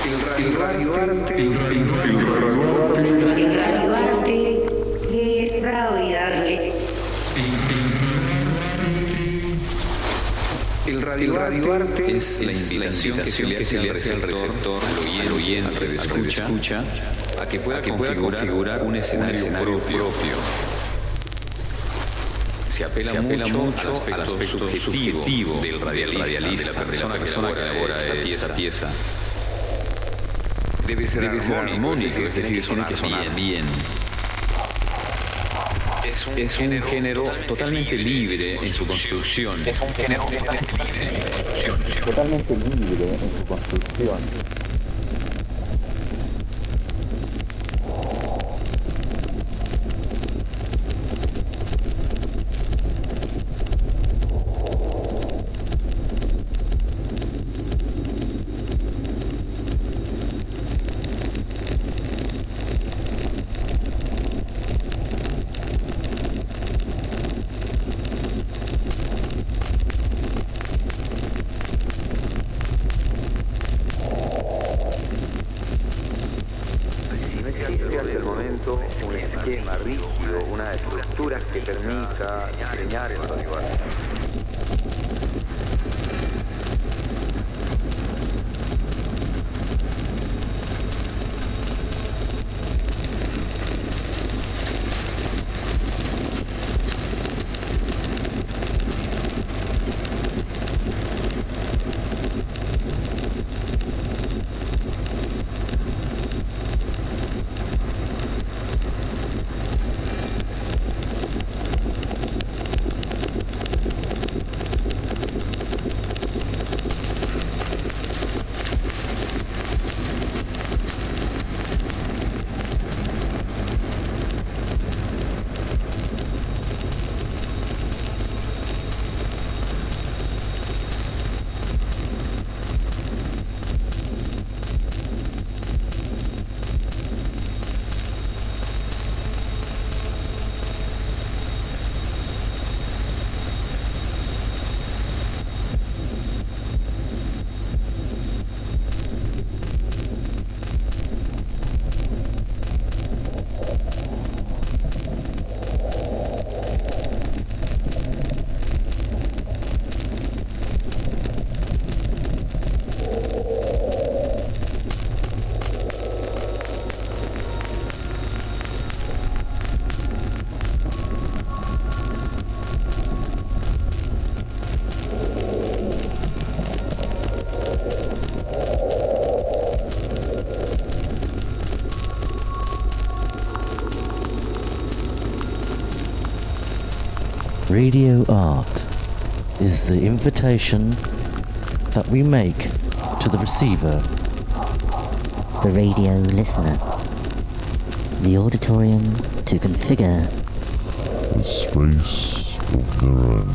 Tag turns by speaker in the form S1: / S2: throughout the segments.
S1: El radioarte. El
S2: radioarte es radioarte.
S1: El radioarte es la invitación que se le hace al receptor, al oyente, al radioescucha, a que pueda configurar un escenario propio. Se apela mucho al aspecto subjetivo del radialista, de la persona que elabora esta pieza. Debe ser armónico, es decir, tiene que sonar bien. Es un género totalmente libre en su construcción.
S3: Totalmente libre en su construcción.
S4: Radio art is the invitation that we make to the receiver,
S5: the radio listener, the auditorium to configure
S6: a space of their own.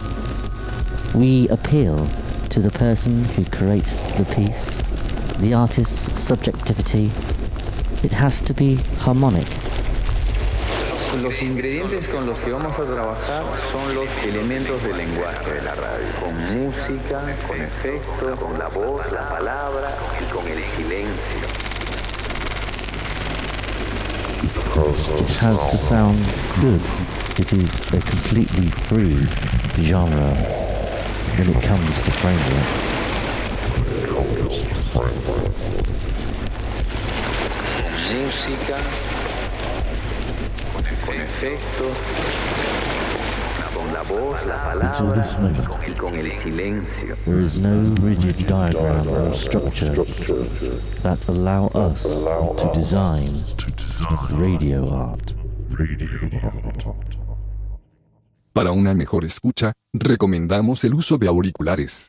S5: We appeal to the person who creates the piece, the artist's subjectivity. It has to be harmonic.
S7: Los ingredientes con los que vamos a trabajar son los elementos del lenguaje de la radio, con música, con efecto, con la voz, la palabra y con el silencio.
S4: It has to sound good. It is a completely free genre when it comes to framework.
S7: Música, con efecto, con la voz, la palabra y con el silencio.
S4: There is no rigid diagram or structure that allow us to design radio art.
S8: Para una mejor escucha, recomendamos el uso de auriculares.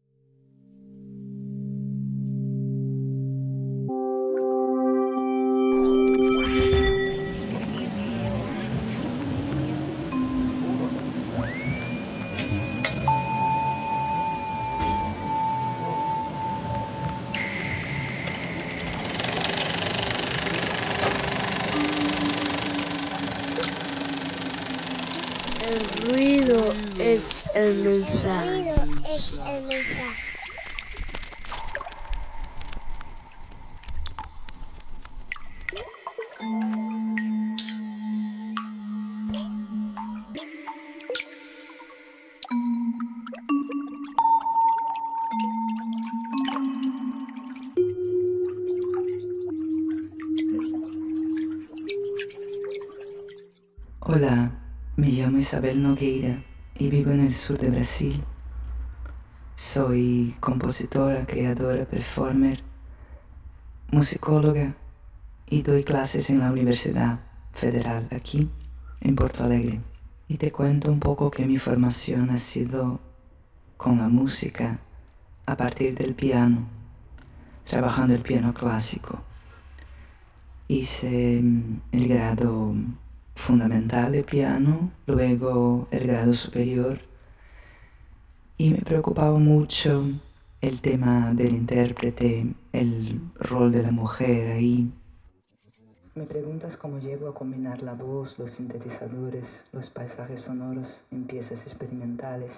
S9: El ruido es el mensaje.
S10: Hola, me llamo Isabel Nogueira y vivo en el sur de Brasil. Soy compositora, creadora, performer, musicóloga y doy clases en la Universidad Federal aquí en Porto Alegre. Y te cuento un poco que mi formación ha sido con la música a partir del piano, trabajando el piano clásico. Hice el grado fundamental de piano, luego el grado superior, y me preocupaba mucho el tema del intérprete, el rol de la mujer ahí. Me preguntas cómo llego a combinar la voz, los sintetizadores, los paisajes sonoros en piezas experimentales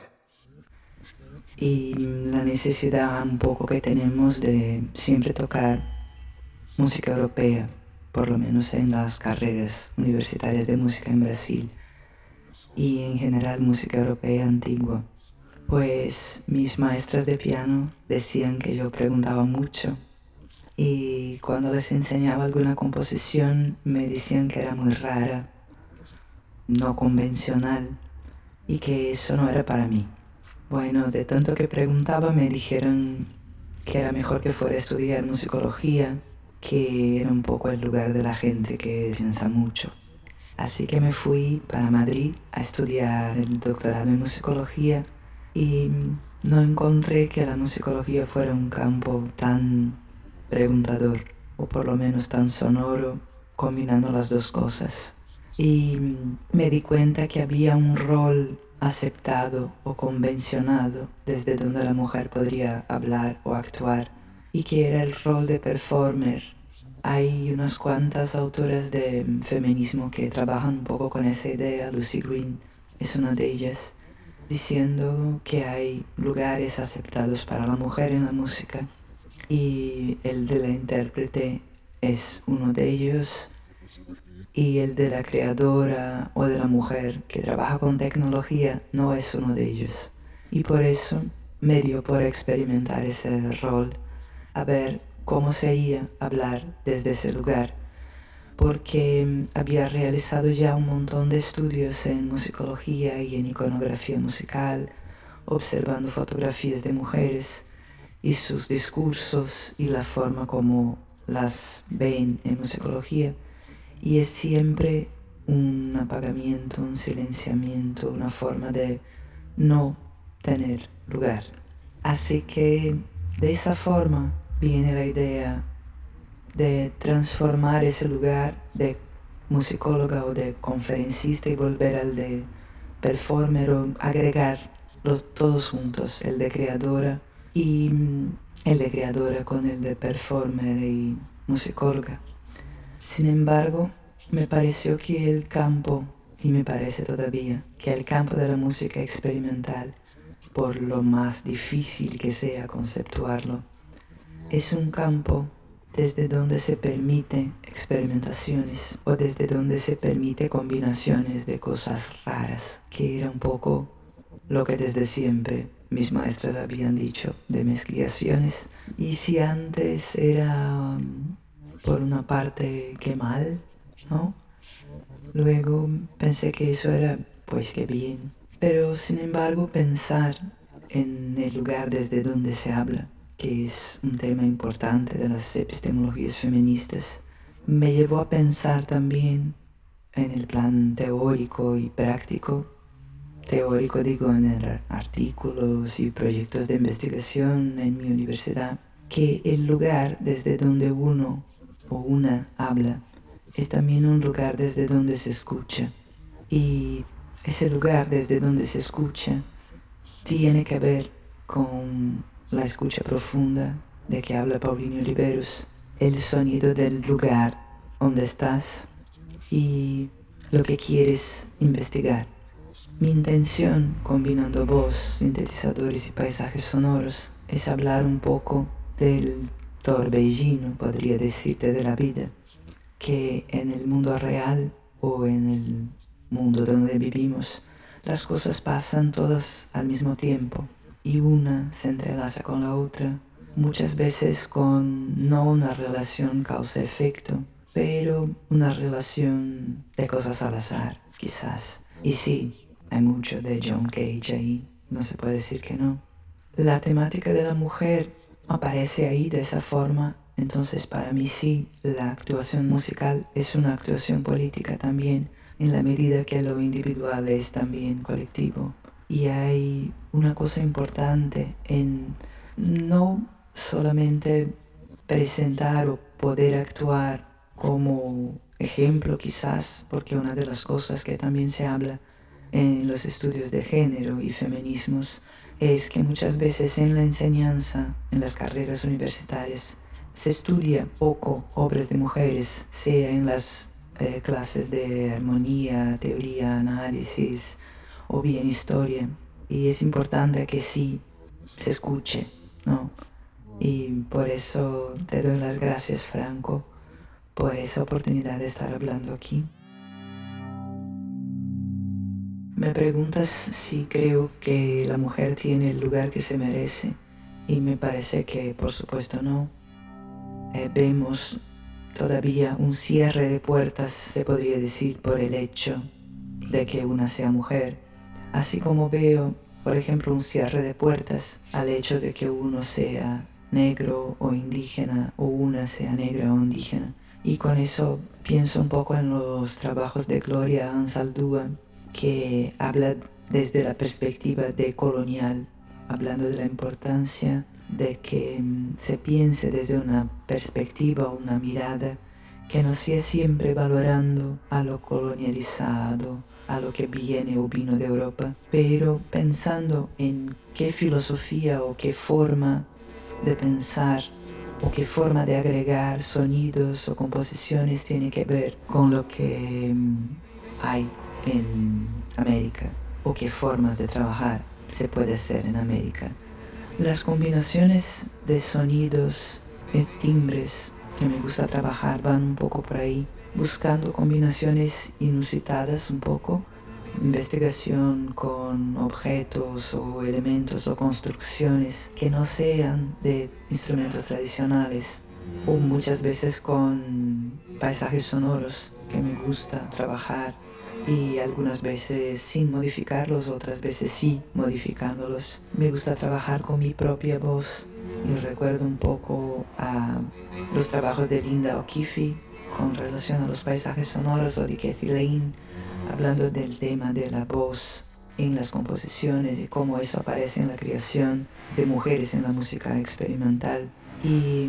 S10: y la necesidad un poco que tenemos de siempre tocar música europea, por lo menos en las carreras universitarias de música en Brasil y en general música europea antigua. Pues mis maestras de piano decían que yo preguntaba mucho y cuando les enseñaba alguna composición me decían que era muy rara, no convencional y que eso no era para mí. Bueno, de tanto que preguntaba me dijeron que era mejor que fuera a estudiar musicología, que era un poco el lugar de la gente que piensa mucho. Así que me fui para Madrid a estudiar el doctorado en musicología y no encontré que la musicología fuera un campo tan preguntador, o por lo menos tan sonoro, combinando las dos cosas. Y me di cuenta que había un rol aceptado o convencionado desde donde la mujer podría hablar o actuar, y que era el rol de performer. Hay unas cuantas autoras de feminismo que trabajan un poco con esa idea. Lucy Green es una de ellas, diciendo que hay lugares aceptados para la mujer en la música y el de la intérprete es uno de ellos, y el de la creadora o de la mujer que trabaja con tecnología no es uno de ellos. Y por eso me dio por experimentar ese rol, a ver cómo sería hablar desde ese lugar, porque había realizado ya un montón de estudios en musicología y en iconografía musical, observando fotografías de mujeres y sus discursos y la forma como las ven en musicología, y es siempre un apagamiento, un silenciamiento, una forma de no tener lugar. Así que de esa forma viene la idea de transformar ese lugar de musicóloga o de conferencista y volver al de performer, o agregarlos todos juntos, el de creadora y el de creadora con el de performer y musicóloga. Sin embargo, me pareció que el campo, y me parece todavía, que el campo de la música experimental, por lo más difícil que sea conceptuarlo, es un campo desde donde se permite experimentaciones o desde donde se permite combinaciones de cosas raras, que era un poco lo que desde siempre mis maestras habían dicho de mezclaciones. Y si antes era por una parte que mal, ¿no? Luego pensé que eso era pues que bien. Pero sin embargo pensar en el lugar desde donde se habla, que es un tema importante de las epistemologías feministas, me llevó a pensar también en el plan teórico y práctico. Teórico digo en artículos y proyectos de investigación en mi universidad, que el lugar desde donde uno o una habla es también un lugar desde donde se escucha, y ese lugar desde donde se escucha tiene que ver con la escucha profunda de que habla Paulinho Oliveros, el sonido del lugar donde estás y lo que quieres investigar. Mi intención, combinando voz, sintetizadores y paisajes sonoros, es hablar un poco del torbellino, podría decirte, de la vida, que en el mundo real o en el mundo donde vivimos, las cosas pasan todas al mismo tiempo y una se entrelaza con la otra, muchas veces con no una relación causa-efecto, pero una relación de cosas al azar, quizás. Y sí, hay mucho de John Cage ahí, no se puede decir que no. La temática de la mujer aparece ahí de esa forma, entonces para mí sí, la actuación musical es una actuación política también, en la medida que lo individual es también colectivo. Y hay una cosa importante en no solamente presentar o poder actuar como ejemplo quizás, porque una de las cosas que también se habla en los estudios de género y feminismos es que muchas veces en la enseñanza, en las carreras universitarias, se estudia poco obras de mujeres, sea en las clases de armonía, teoría, análisis o bien historia. Y es importante que sí se escuche, ¿no? Y por eso te doy las gracias, Franco, por esa oportunidad de estar hablando aquí. Me preguntas si creo que la mujer tiene el lugar que se merece, y me parece que por supuesto no. Vemos todavía un cierre de puertas, se podría decir, por el hecho de que una sea mujer, así como veo, por ejemplo, un cierre de puertas al hecho de que uno sea negro o indígena o una sea negra o indígena. Y con eso pienso un poco en los trabajos de Gloria Anzaldúa, que habla desde la perspectiva decolonial, hablando de la importancia de que se piense desde una perspectiva o una mirada que no sea siempre valorando a lo colonializado, a lo que viene o vino de Europa, pero pensando en qué filosofía o qué forma de pensar o qué forma de agregar sonidos o composiciones tiene que ver con lo que hay en América o qué formas de trabajar se puede hacer en América. Las combinaciones de sonidos y timbres que me gusta trabajar van un poco por ahí, buscando combinaciones inusitadas un poco, investigación con objetos o elementos o construcciones que no sean de instrumentos tradicionales, o muchas veces con paisajes sonoros que me gusta trabajar, y algunas veces sin modificarlos, otras veces sí modificándolos. Me gusta trabajar con mi propia voz y recuerdo un poco a los trabajos de Linda O'Keeffe con relación a los paisajes sonoros, o de Kathy Lane hablando del tema de la voz en las composiciones y cómo eso aparece en la creación de mujeres en la música experimental. Y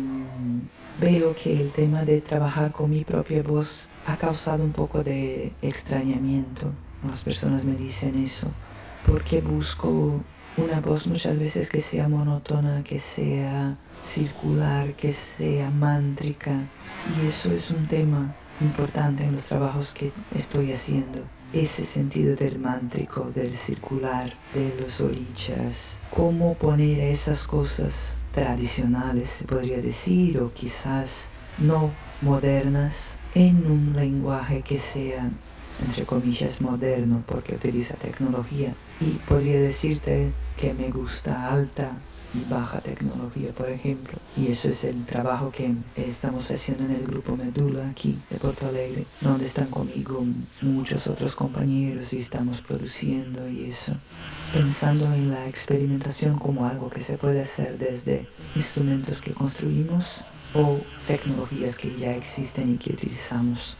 S10: veo que el tema de trabajar con mi propia voz ha causado un poco de extrañamiento. Las personas me dicen eso, porque busco una voz muchas veces que sea monótona, que sea circular, que sea mántrica. Y eso es un tema importante en los trabajos que estoy haciendo. Ese sentido del mántrico, del circular, de los orichas. Cómo poner esas cosas tradicionales, se podría decir, o quizás no modernas, en un lenguaje que sea, entre comillas, moderno, porque utiliza tecnología. Y podría decirte que me gusta alta y baja tecnología, por ejemplo. Y eso es el trabajo que estamos haciendo en el grupo Medula, aquí de Porto Alegre, donde están conmigo muchos otros compañeros y estamos produciendo y eso. Pensando en la experimentación como algo que se puede hacer desde instrumentos que construimos o tecnologías que ya existen y que utilizamos.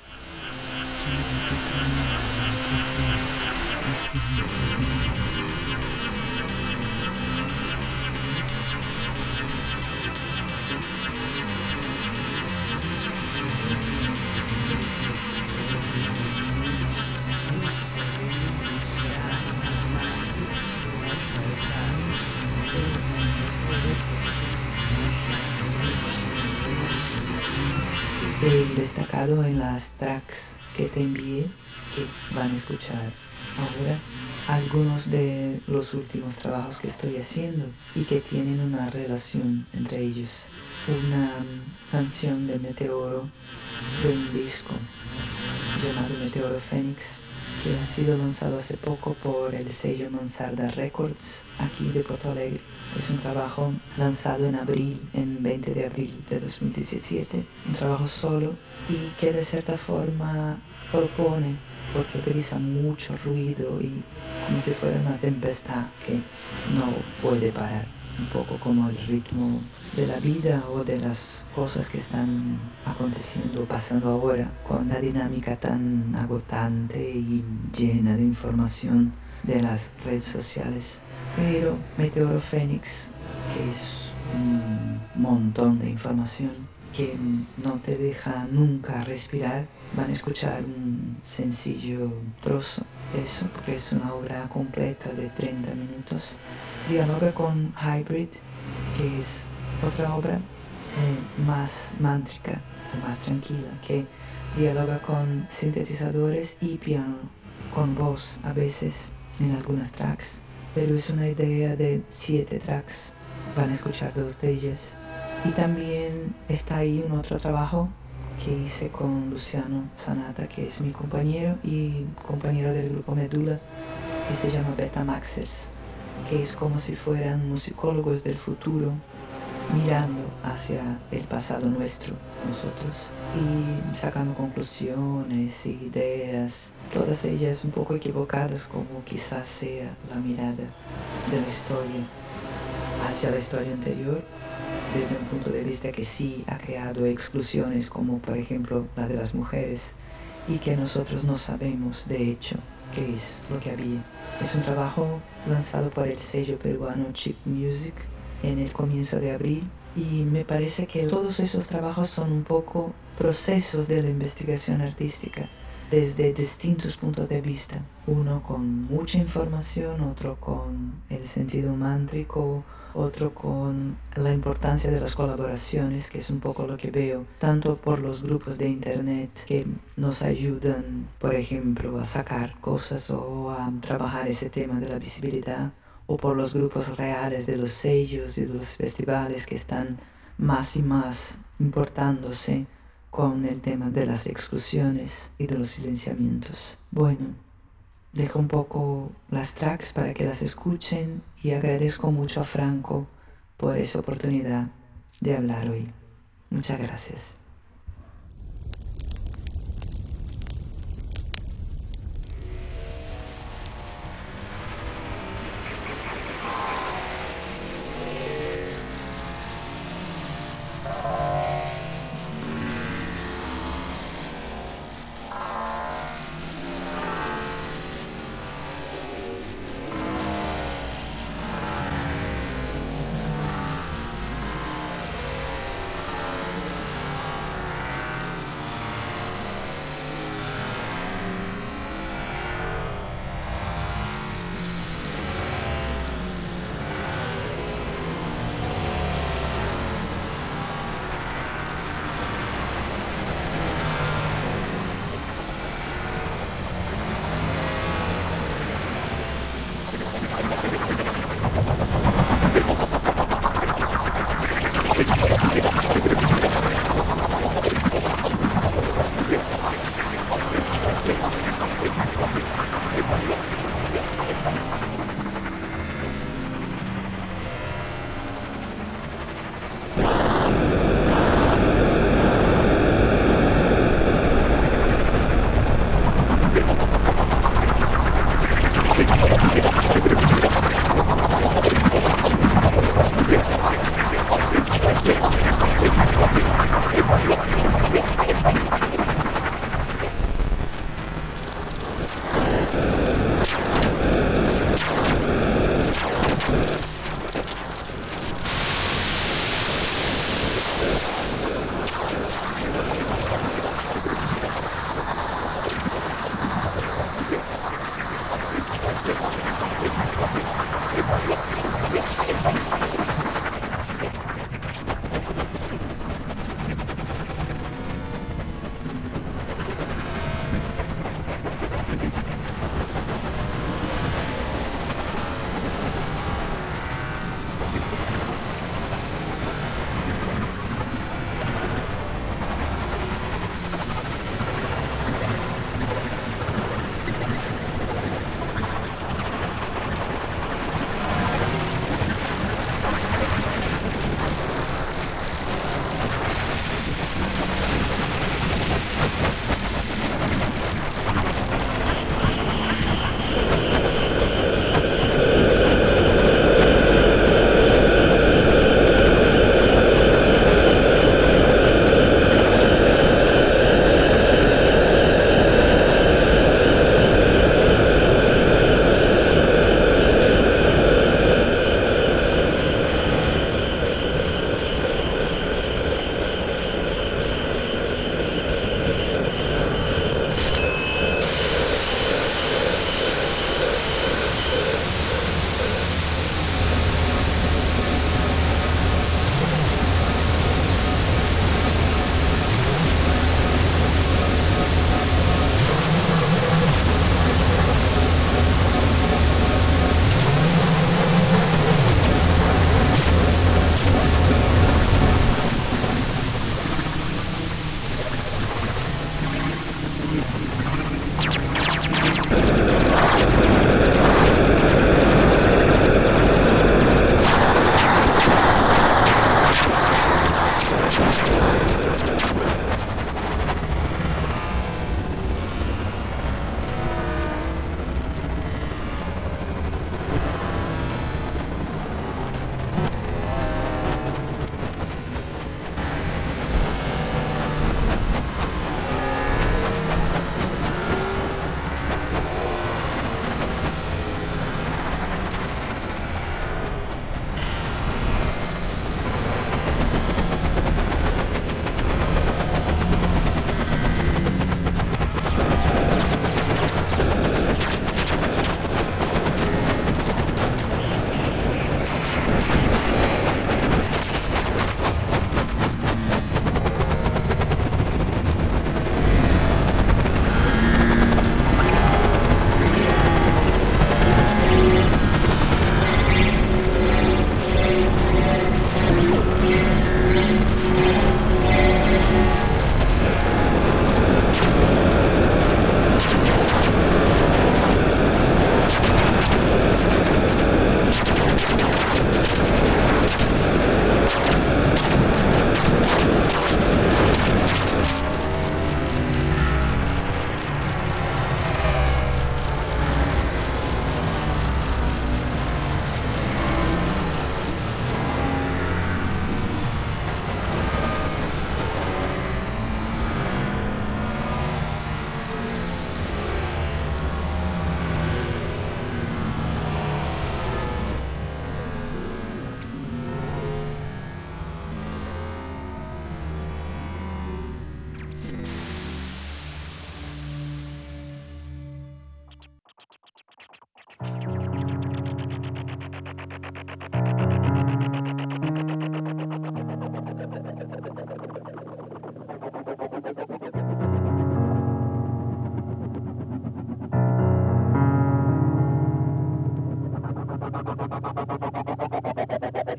S10: Destacado en las tracks que te envié, que van a escuchar ahora, algunos de los últimos trabajos que estoy haciendo y que tienen una relación entre ellos. Una canción de Meteoro, de un disco llamado Meteoro Fénix, que ha sido lanzado hace poco por el sello Mansarda Records, aquí de Porto Alegre. Es un trabajo lanzado en 20 de abril de 2017, un trabajo solo y que de cierta forma propone, porque utiliza mucho ruido y como si fuera una tempestad que no puede parar, un poco como el ritmo de la vida o de las cosas que están aconteciendo o pasando ahora, con la dinámica tan agotante y llena de información de las redes sociales. Pero Meteoro Fénix, que es un montón de información que no te deja nunca respirar, van a escuchar un sencillo trozo de eso, porque es una obra completa de 30 minutos. Dialoga con Hybrid, que es otra obra más mántrica, más tranquila, que dialoga con sintetizadores y piano, con voz a veces en algunas tracks, pero es una idea de 7 tracks, van a escuchar 2 de ellas. Y también está ahí un otro trabajo que hice con Luciano Sanata, que es mi compañero y compañero del grupo Medula, que se llama Betamaxers, que es como si fueran musicólogos del futuro mirando hacia el pasado nuestro, nosotros, y sacando conclusiones y ideas, todas ellas un poco equivocadas, como quizás sea la mirada de la historia hacia la historia anterior, desde un punto de vista que sí ha creado exclusiones, como por ejemplo la de las mujeres, y que nosotros no sabemos de hecho qué es lo que había. Es un trabajo lanzado por el sello peruano Chip Music en el comienzo de abril, y me parece que todos esos trabajos son un poco procesos de la investigación artística desde distintos puntos de vista, uno con mucha información, otro con el sentido mántrico, otro con la importancia de las colaboraciones, que es un poco lo que veo, tanto por los grupos de internet que nos ayudan, por ejemplo, a sacar cosas o a trabajar ese tema de la visibilidad, o por los grupos reales de los sellos y de los festivales que están más y más importándose con el tema de las exclusiones y de los silenciamientos. Bueno, dejo un poco las tracks para que las escuchen y agradezco mucho a Franco por esa oportunidad de hablar hoy. Muchas gracias.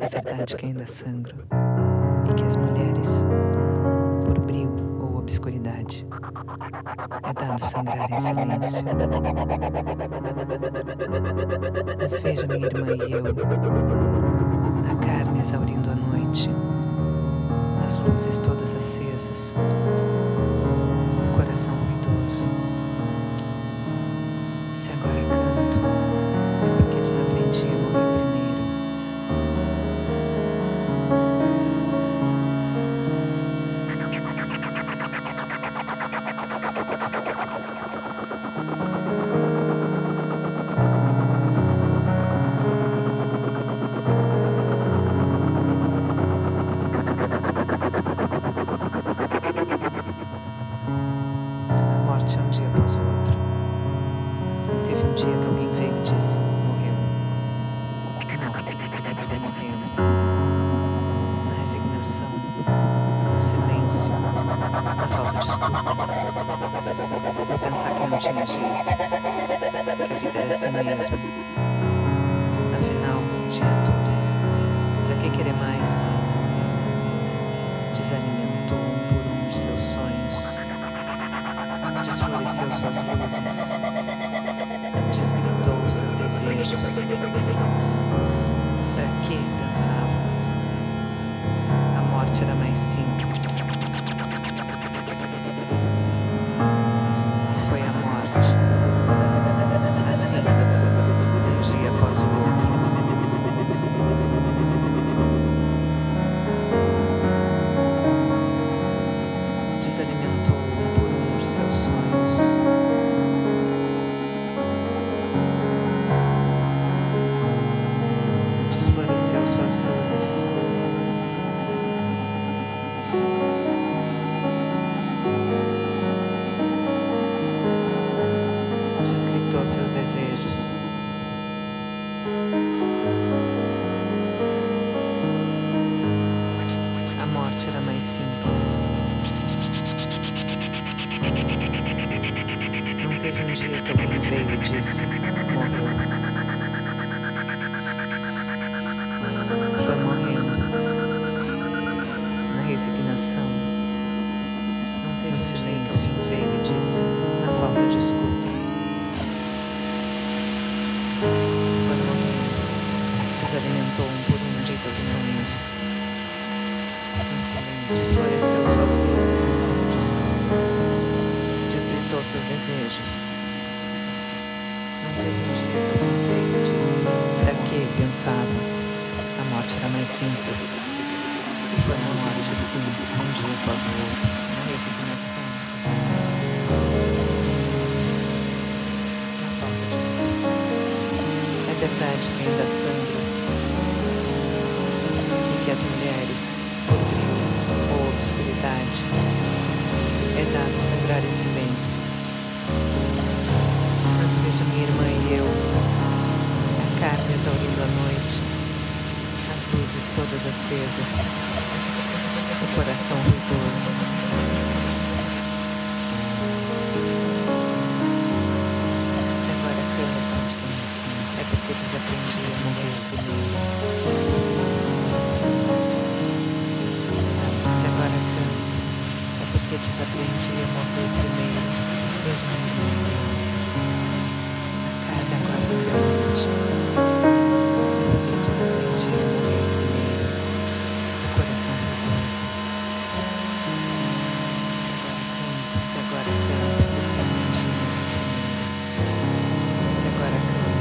S10: É verdade que ainda sangro e que as mulheres, por brio ou obscuridade, é dado sangrar em silêncio. Mas veja minha irmã e eu, a carne exaurindo a noite, as luzes todas acesas, o coração ruidoso. Se agora canto, é porque desaprendi a morrer primeiro. A morte é um dia após o outro. Não teve um dia que alguém veio e disse, morreu. Não, foi morrendo. Na resignação, no silêncio, na falta de escuta. No pensar que não tinha jeito, que a vida era assim mesmo. Afinal, tinha tudo. Pra que querer mais? Desalimentou um por um de seus sonhos. Desfloresceu suas luzes, desgritou seus desejos. Pra que, pensava? A morte era mais simples. E foi a morte. Assim, um dia após o outro. Desalimentou um por um de seus sonhos. Desfloresceu suas luzes. Desgritou seus desejos. A morte era mais simples. Não teve um dia que alguém veio e disse, morreu. Foi morrendo. Na resignação. Não teve um silêncio, veio e disse, na falta de escuta. Foi morrendo. Desalimentou um por um de seus sonhos. No silêncio, desfloresceu suas luzes. Desgritou seus desejos. Não teve um dia que alguém veio e disse, pra que, pensava? A morte era mais simples. E foi uma morte assim, um dia após o outro, na resignação, no silêncio, na falta de escuta. É verdade que ainda sangra e que as mulheres, por brilho ou obscuridade, é dado sangrar em silêncio. Mas veja minha irmã e eu, a carne exaurindo a noite, as luzes todas acesas, o coração ruidoso. Se agora canto, é porque desaprendi a morrer primeiro. Se agora canto, é porque desaprendi a morrer primeiro. Mas veja minha irmã, a carne exaurindo a noite, as luzes desaprendidas a morrer primeiro, o coração ruidoso. Se agora canto, desaprendi a morrer primeiro. Se agora canto,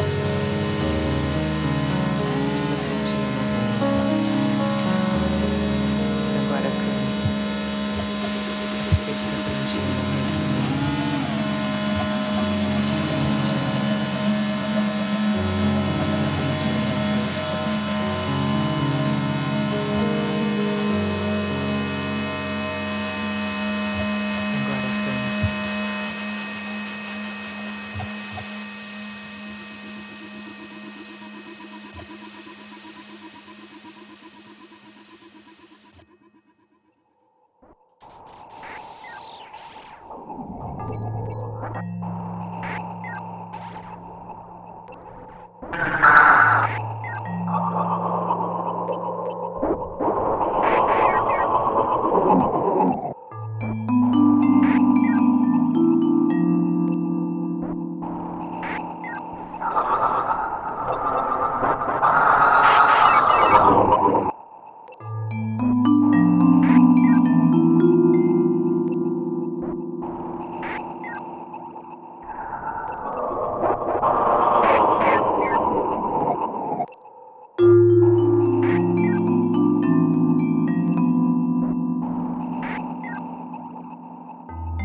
S10: desaprendi a morrer. Se agora canto, é porque desaprendi a morrer primeiro.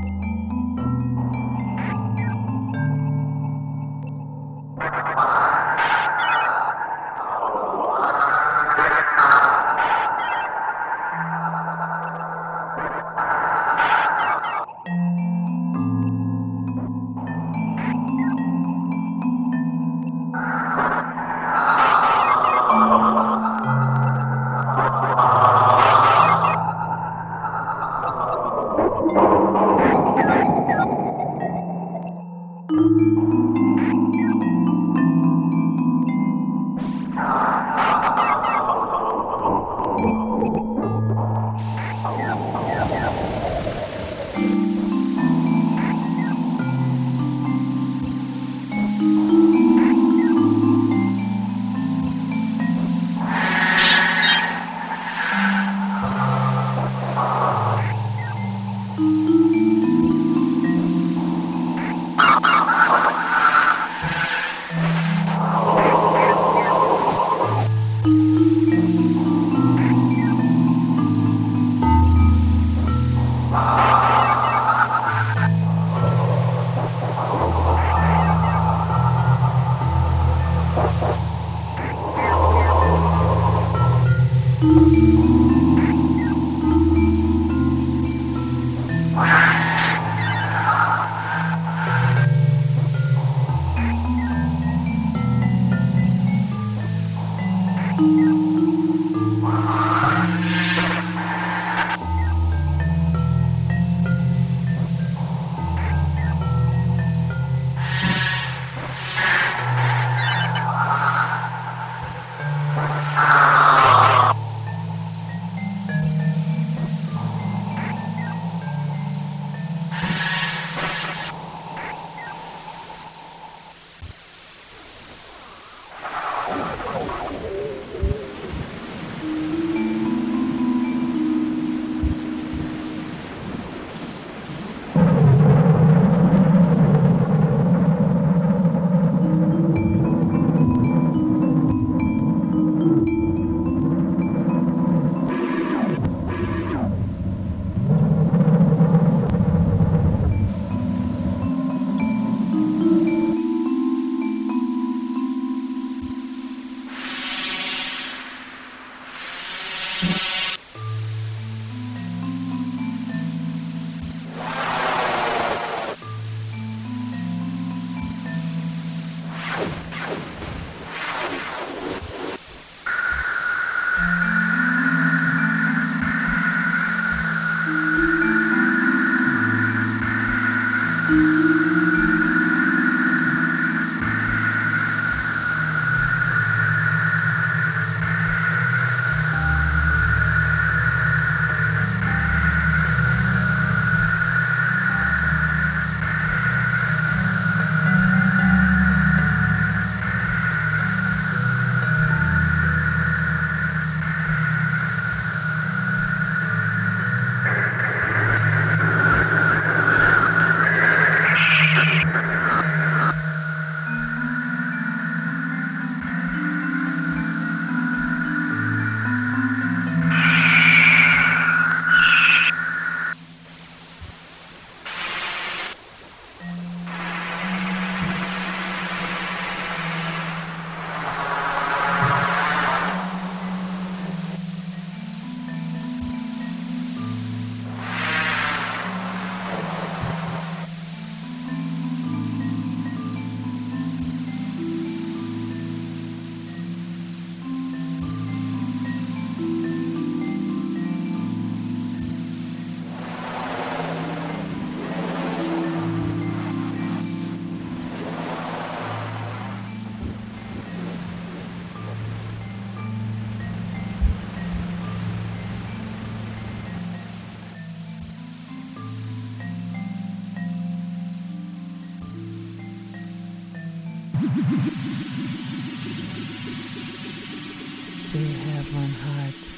S10: Do you have one heart?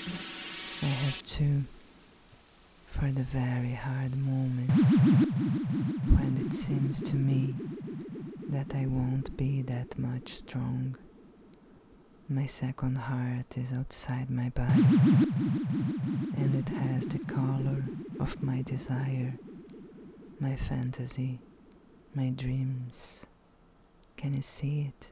S10: I have two. For the very hard moments when it seems to me that I won't be that much strong. My second heart is outside my body, and it has the color of my desire, my fantasy, my dreams. Can you see it?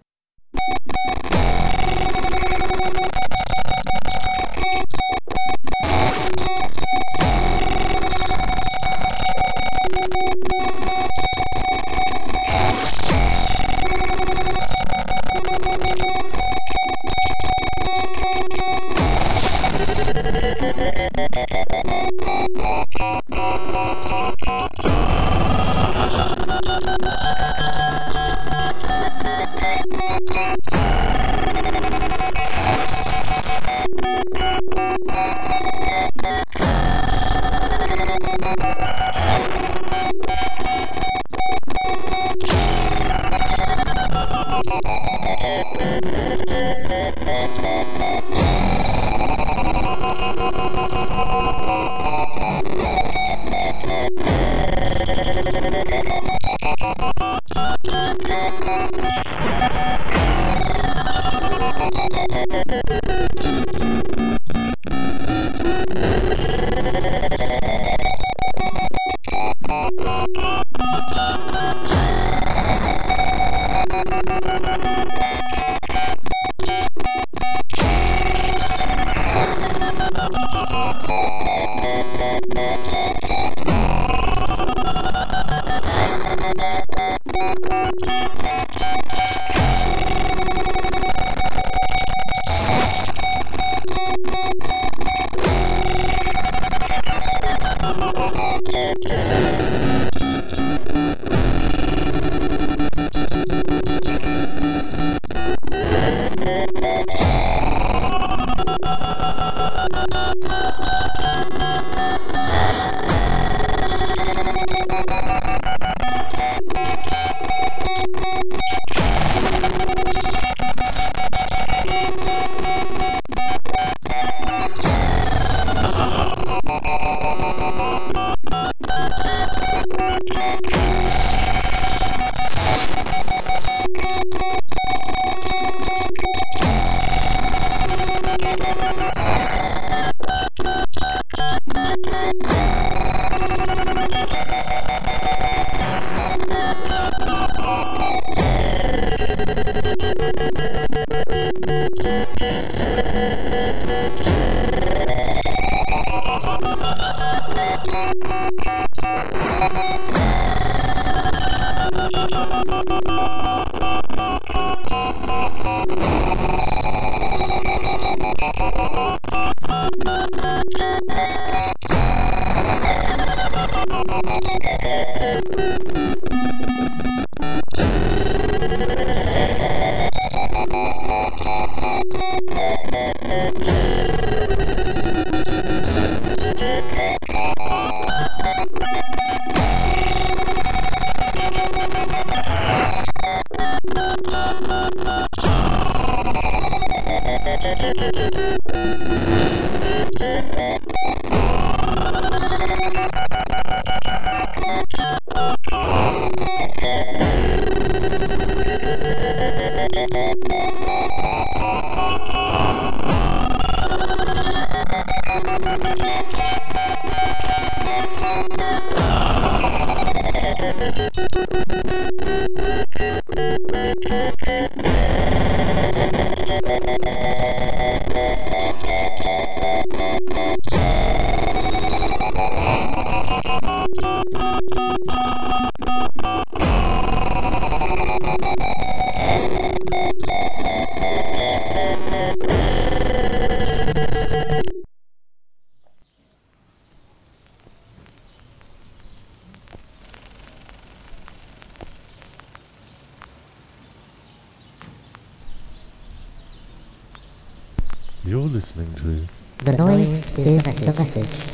S6: You're listening to
S11: The Noise is the Message.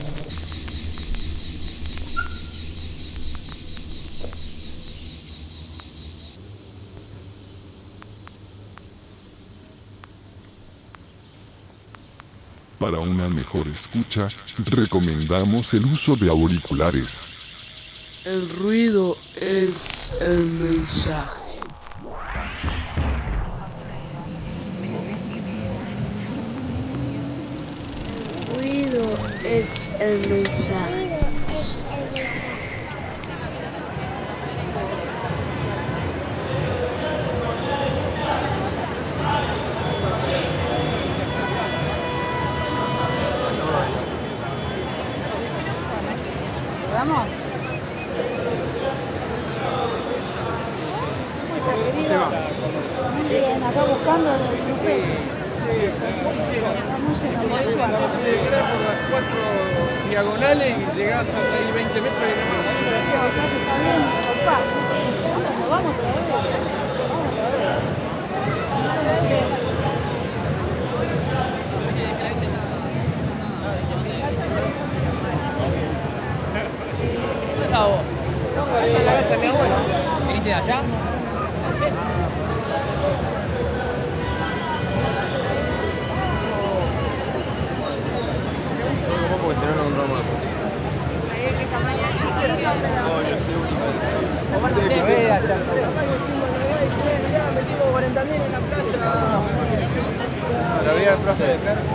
S8: Para una mejor escucha, recomendamos el uso de auriculares.
S12: El ruido es el mensaje.
S9: El ruido es el mensaje.
S13: ¿Vamos? Muy bien, acá buscando el buffet. Estamos en el
S14: Tenés que entrar por las 4 diagonales y llegás hasta ahí 20 metros y no más.
S13: O sea que está bien, papá. Vamos otra vez. Vamos otra vez.
S15: ¿Dónde estás vos?
S14: Esa es la casa de mi abuelo.
S15: ¿Viniste de allá?
S14: Porque si no, no compramos más.
S13: Ahí es que tamaño chiquito, pero...
S14: No, yo soy único.
S15: Aparte de que allá.
S14: Metimos 40.000 en la plaza. La vida del profe de Clara.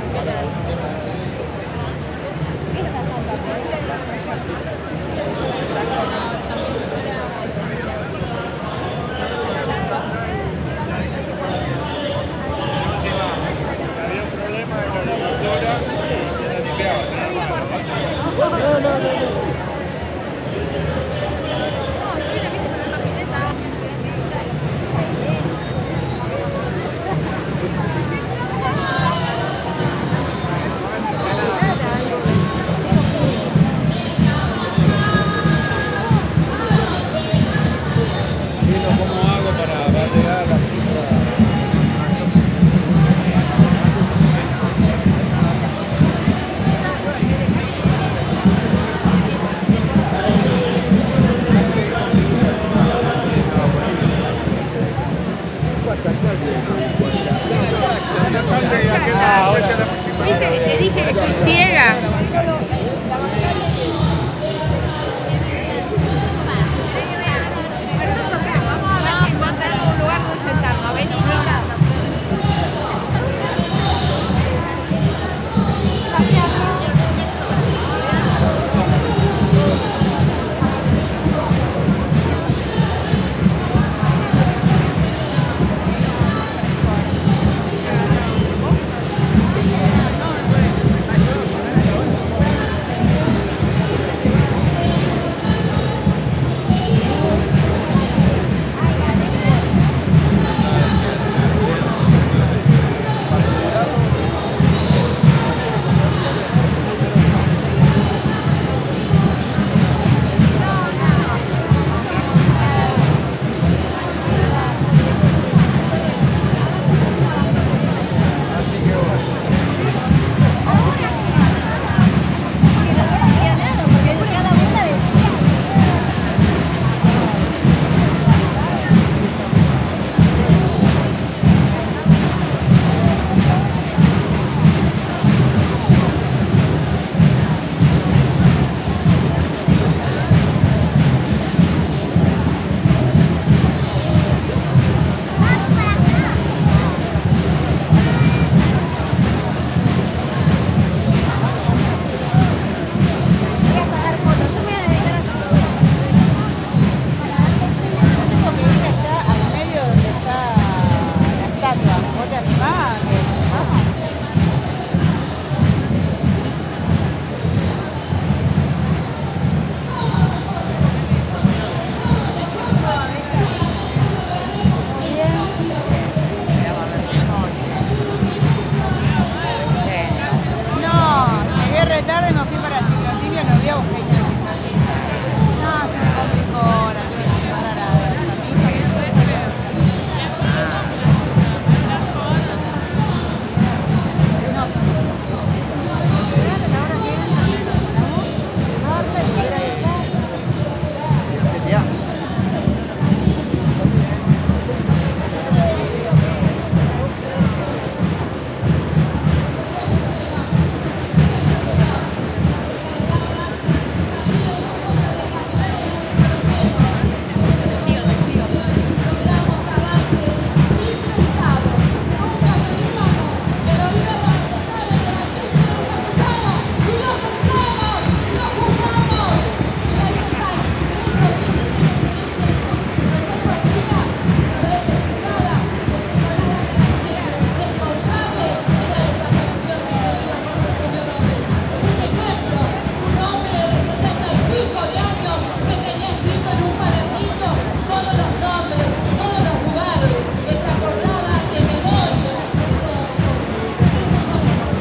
S16: escrito en un cuadernito todos los nombres, todos los lugares, que se acordaba de memoria de todas las cosas.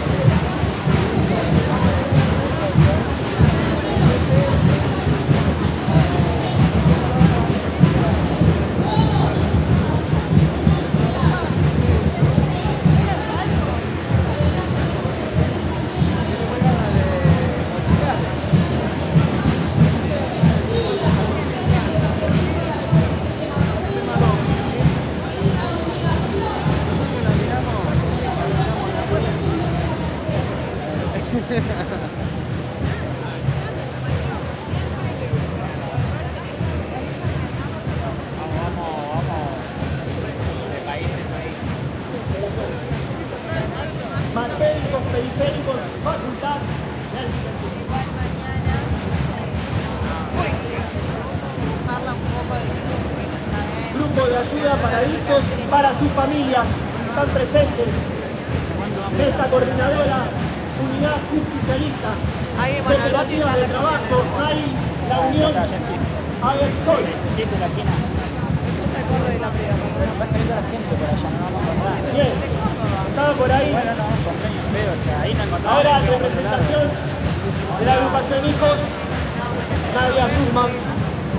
S17: Matéricos, periféricos, facultad de arquitectura. Grupo de ayuda para adictos y para sus familias están presentes. Mesa coordinadora, unidad justicialista, cooperativas de trabajo, hay la unión Aversol. Bien, estaba por ahí. Ahora en representación de la agrupación Hijos, Nadia Schumann.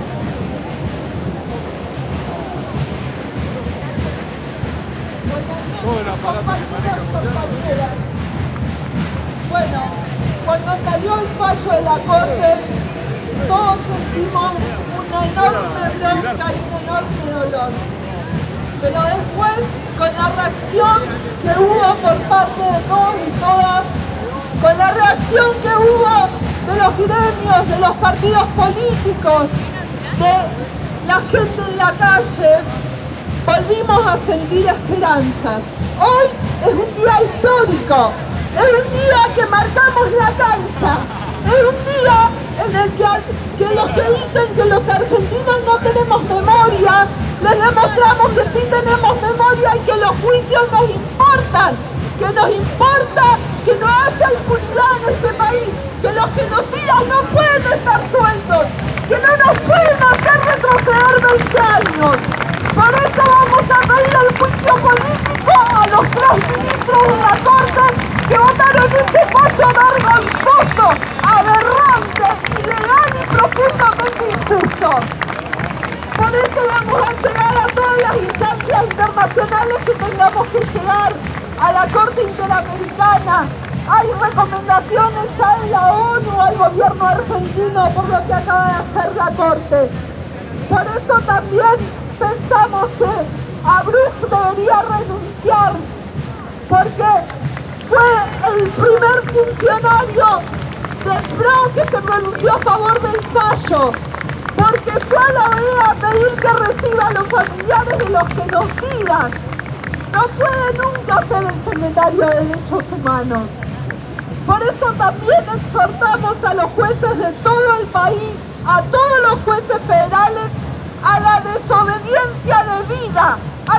S18: Bueno, cuando salió el fallo de la Corte, todos sentimos una enorme bronca y un enorme dolor. Pero después, con la reacción que hubo por parte de todos y todas, con la reacción que hubo de los gremios, de los partidos políticos, de la gente en la calle, volvimos a sentir esperanzas. Hoy es un día histórico, es un día que marcamos la cancha, es un día en el que los que dicen que los argentinos no tenemos memoria, les demostramos que sí tenemos memoria y que los juicios nos importan, que nos importa que no haya impunidad en este país, que los genocidas no pueden estar sueltos, que no nos pueden hacer retroceder 20 años. Por eso vamos a pedir el juicio político a los 3 ministros de la Corte que votaron ese fallo vergonzoso, aberrante, ilegal y profundamente injusto. Por eso vamos a llegar a todas las instancias internacionales que tengamos que llegar, a la Corte Interamericana. Hay recomendaciones ya de la ONU al gobierno argentino por lo que acaba de hacer la Corte. Por eso también pensamos que Abruz debería renunciar, porque fue el primer funcionario de PRO que se pronunció a favor del fallo, porque fue a la OEA a pedir que reciba a los familiares de los genocidas. No puede nunca ser el secretario de Derechos Humanos. Por eso también exhortamos a los jueces de todo el país, a todos los jueces federales, a la desobediencia de vida, a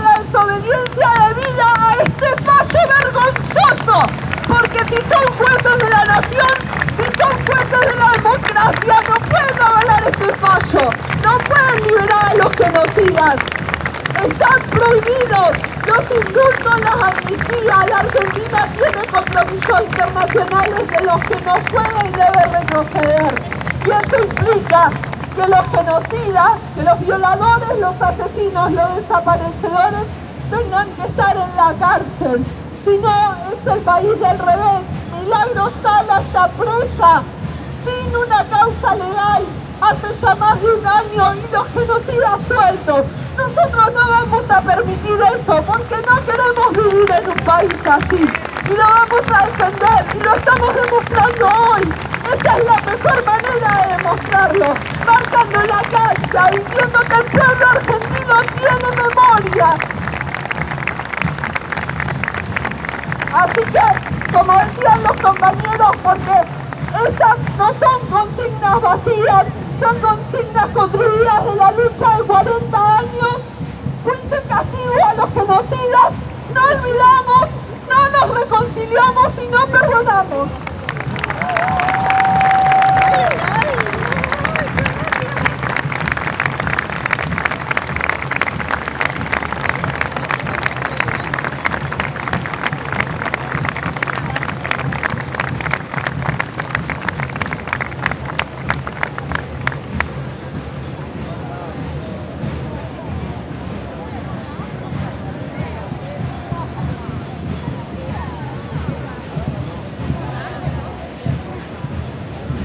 S18: este fallo vergonzoso, porque si son jueces de la nación, si son jueces de la democracia, no pueden avalar este fallo, no pueden liberar a los genocidas. Están prohibidos los indultos, las amnistías. La Argentina tiene compromisos internacionales de los que no puede y debe retroceder. Y eso implica que los genocidas, que los violadores, los asesinos, los desaparecedores tengan que estar en la cárcel. Si no, es el país del revés. Milagro Sala está presa sin una causa legal hace ya más de un año y los genocidas sueltos. Nosotros no vamos a permitir eso porque no queremos vivir en un país así. Y lo vamos a defender y lo estamos demostrando hoy. Esta es la mejor manera de demostrarlo, marcando la cancha, diciendo que el pueblo argentino tiene memoria. Así que, como decían los compañeros, porque estas no son consignas vacías, son consignas construidas de la lucha de 40 años, juicio y castigo a los genocidas, no olvidamos, no nos reconciliamos y no perdonamos.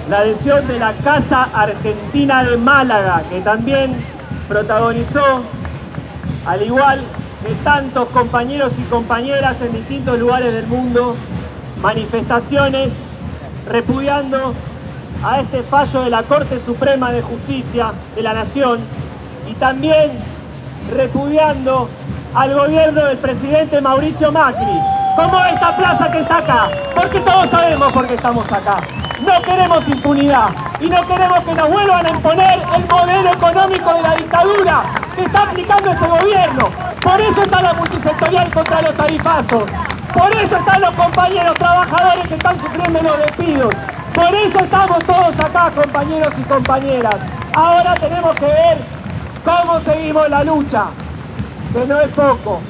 S17: la adhesión de la Casa Argentina de Málaga, que también protagonizó, al igual que tantos compañeros y compañeras en distintos lugares del mundo, manifestaciones repudiando a este fallo de la Corte Suprema de Justicia de la Nación y también repudiando al gobierno del presidente Mauricio Macri, como esta plaza que está acá, porque todos sabemos por qué estamos acá. No queremos impunidad y no queremos que nos vuelvan a imponer el modelo económico de la dictadura que está aplicando este gobierno. Por eso está la multisectorial contra los tarifazos. Por eso están los compañeros trabajadores que están sufriendo los despidos. Por eso estamos todos acá, compañeros y compañeras. Ahora tenemos que ver cómo seguimos la lucha, que no es poco,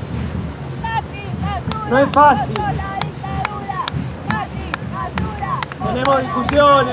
S17: no es fácil. Tenemos discusiones,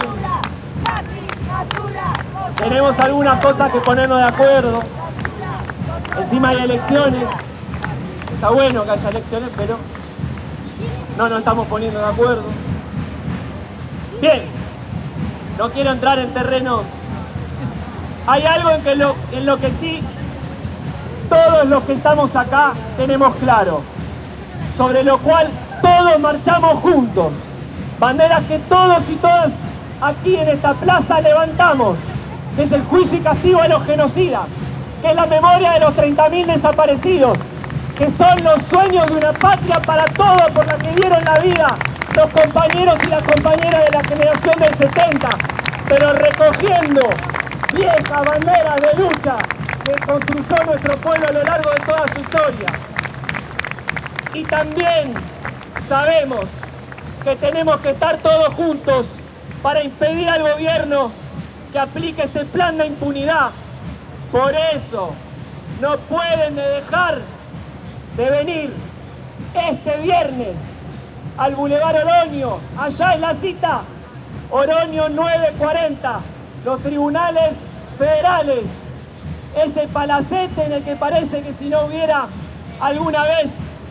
S17: tenemos algunas cosas que ponernos de acuerdo. Encima hay elecciones. Está bueno que haya elecciones, pero no nos estamos poniendo de acuerdo. Bien, no quiero entrar en terrenos. Hay algo en lo que sí todos los que estamos acá tenemos claro, sobre lo cual todos marchamos juntos. Banderas que todos y todas aquí en esta plaza levantamos, que es el juicio y castigo a los genocidas, que es la memoria de los 30.000 desaparecidos, que son los sueños de una patria para todos por la que dieron la vida los compañeros y las compañeras de la generación del 70, pero recogiendo viejas banderas de lucha que construyó nuestro pueblo a lo largo de toda su historia. Y también sabemos que tenemos que estar todos juntos para impedir al gobierno que aplique este plan de impunidad. Por eso no pueden dejar de venir este viernes al Boulevard Oroño. Allá es la cita, Oroño 940, los tribunales federales. Ese palacete en el que parece que si no hubiera alguna vez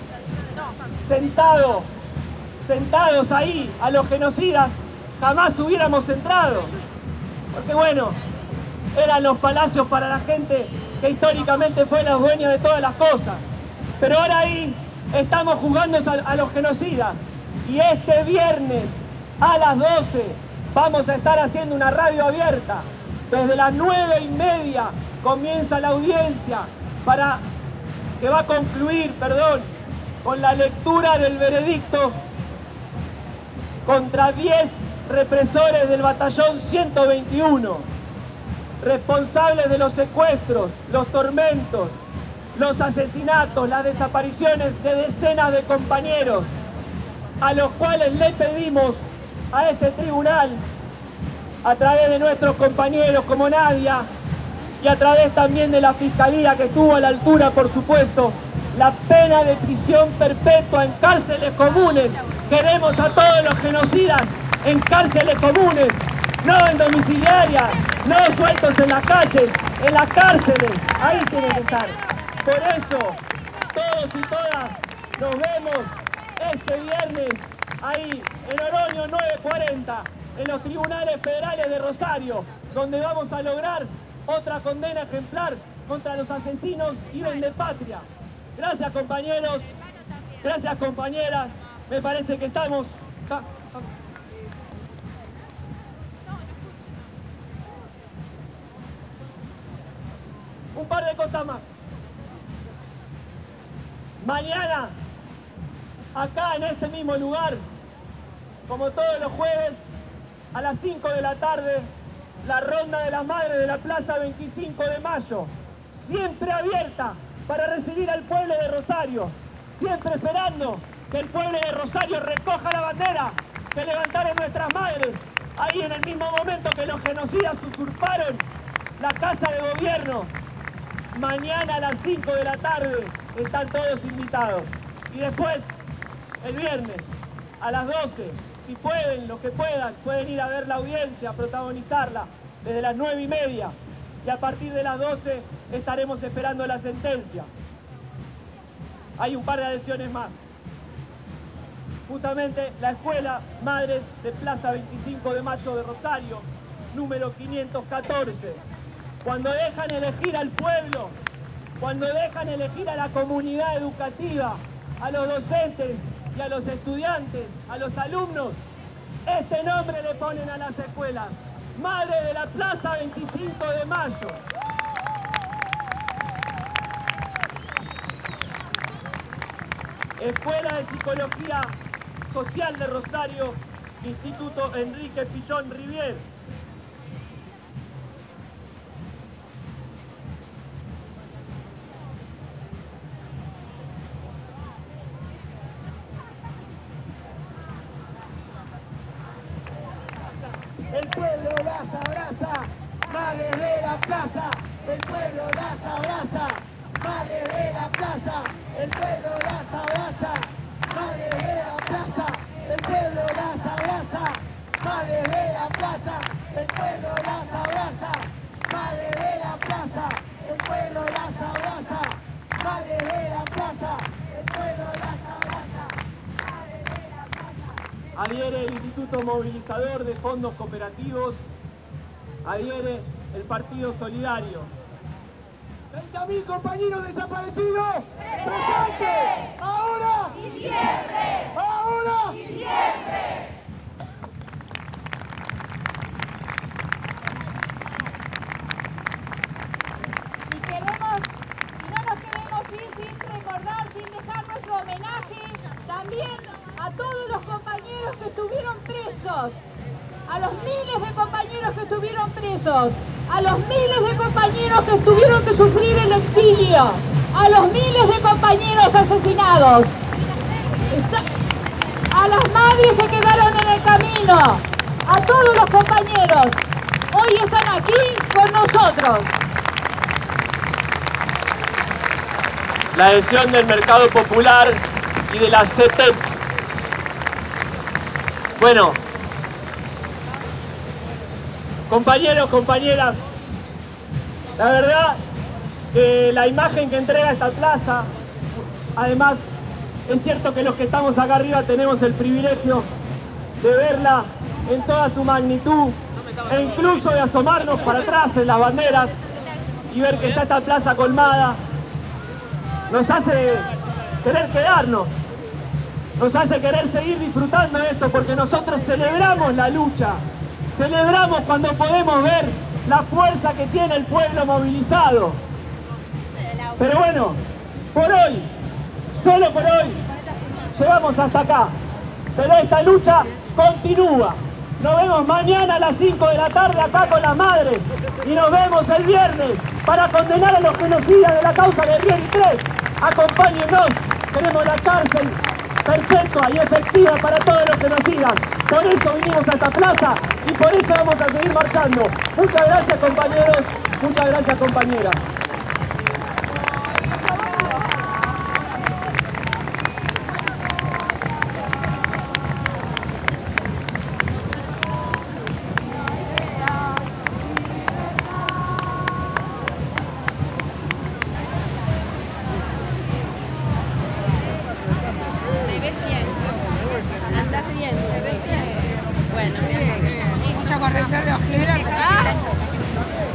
S17: sentados ahí a los genocidas, jamás hubiéramos entrado. Porque bueno, eran los palacios para la gente que históricamente fue la dueña de todas las cosas. Pero ahora ahí estamos juzgando a los genocidas. Y este viernes a las 12 vamos a estar haciendo una radio abierta. Desde las 9:30 comienza la audiencia que va a concluir, con la lectura del veredicto contra 10 represores del batallón 121, responsables de los secuestros, los tormentos, los asesinatos, las desapariciones de decenas de compañeros, a los cuales le pedimos a este tribunal, a través de nuestros compañeros como Nadia, y a través también de la Fiscalía, que estuvo a la altura, por supuesto, la pena de prisión perpetua en cárceles comunes. Queremos a todos los genocidas en cárceles comunes, no en domiciliarias, no sueltos en las calles, en las cárceles, ahí tienen que estar. Por eso, todos y todas nos vemos este viernes ahí en Oroño 940, en los tribunales federales de Rosario, donde vamos a lograr otra condena ejemplar contra los asesinos y vendepatria. Gracias, compañeros, gracias, compañeras. Me parece que estamos... Un par de cosas más. Mañana, acá en este mismo lugar, como todos los jueves, a las 5 de la tarde, la Ronda de las Madres de la Plaza 25 de Mayo, siempre abierta para recibir al pueblo de Rosario, siempre esperando que el pueblo de Rosario recoja la bandera que levantaron nuestras madres, ahí en el mismo momento que los genocidas usurparon la casa de gobierno. Mañana a las 5 de la tarde están todos invitados. Y después, el viernes, a las 12, si pueden, los que pueden ir a ver la audiencia, a protagonizarla desde las 9:30. Y a partir de las 12 estaremos esperando la sentencia. Hay un par de adhesiones más. justamente la Escuela Madres de Plaza 25 de Mayo de Rosario, número 514. Cuando dejan elegir al pueblo, cuando dejan elegir a la comunidad educativa, a los docentes y a los estudiantes, a los alumnos, este nombre le ponen a las escuelas: Madre de la Plaza 25 de Mayo. Escuela de Psicología Social de Rosario, Instituto Enrique Pillón Rivier. El pueblo las abraza, madres de la plaza. El pueblo las abraza, madres de la plaza. El pueblo las abraza, madres de la plaza. El pueblo las abraza, madres de la plaza. El pueblo las abraza, madres de la plaza. El pueblo las abraza, madres de la plaza. El pueblo las abraza, madres de la plaza. Adhiere el Instituto Movilizador de Fondos Cooperativos. Adhiere el Partido Solidario. 30.000 compañeros desaparecidos. ¡Presente! ¡Ahora! ¡Y siempre! ¡Ahora! ¡Y siempre!
S16: Y no nos queremos ir sin recordar, sin dejar nuestro homenaje también a todos los compañeros que estuvieron presos, a los miles de compañeros que estuvieron presos, a los miles de compañeros que tuvieron que sufrir el exilio, a los miles de compañeros asesinados, a las madres que quedaron en el camino, a todos los compañeros. Hoy están aquí con nosotros.
S17: La adhesión del Mercado Popular y de la CETEP. Bueno, compañeros, compañeras, la verdad que la imagen que entrega esta plaza, además, es cierto que los que estamos acá arriba tenemos el privilegio de verla en toda su magnitud e incluso de asomarnos para atrás en las banderas y ver que está esta plaza colmada. Nos hace querer quedarnos, nos hace querer seguir disfrutando de esto, porque nosotros celebramos la lucha, celebramos cuando podemos ver la fuerza que tiene el pueblo movilizado. Pero bueno, por hoy, solo por hoy, llegamos hasta acá, pero esta lucha continúa. Nos vemos mañana a las 5 de la tarde acá con las madres y nos vemos el viernes para condenar a los genocidas de la causa de Riel y 3. Acompáñennos, queremos la cárcel perpetua y efectiva para todos los genocidas. Por eso vinimos a esta plaza y por eso vamos a seguir marchando. Muchas gracias, compañeros, muchas gracias, compañeras.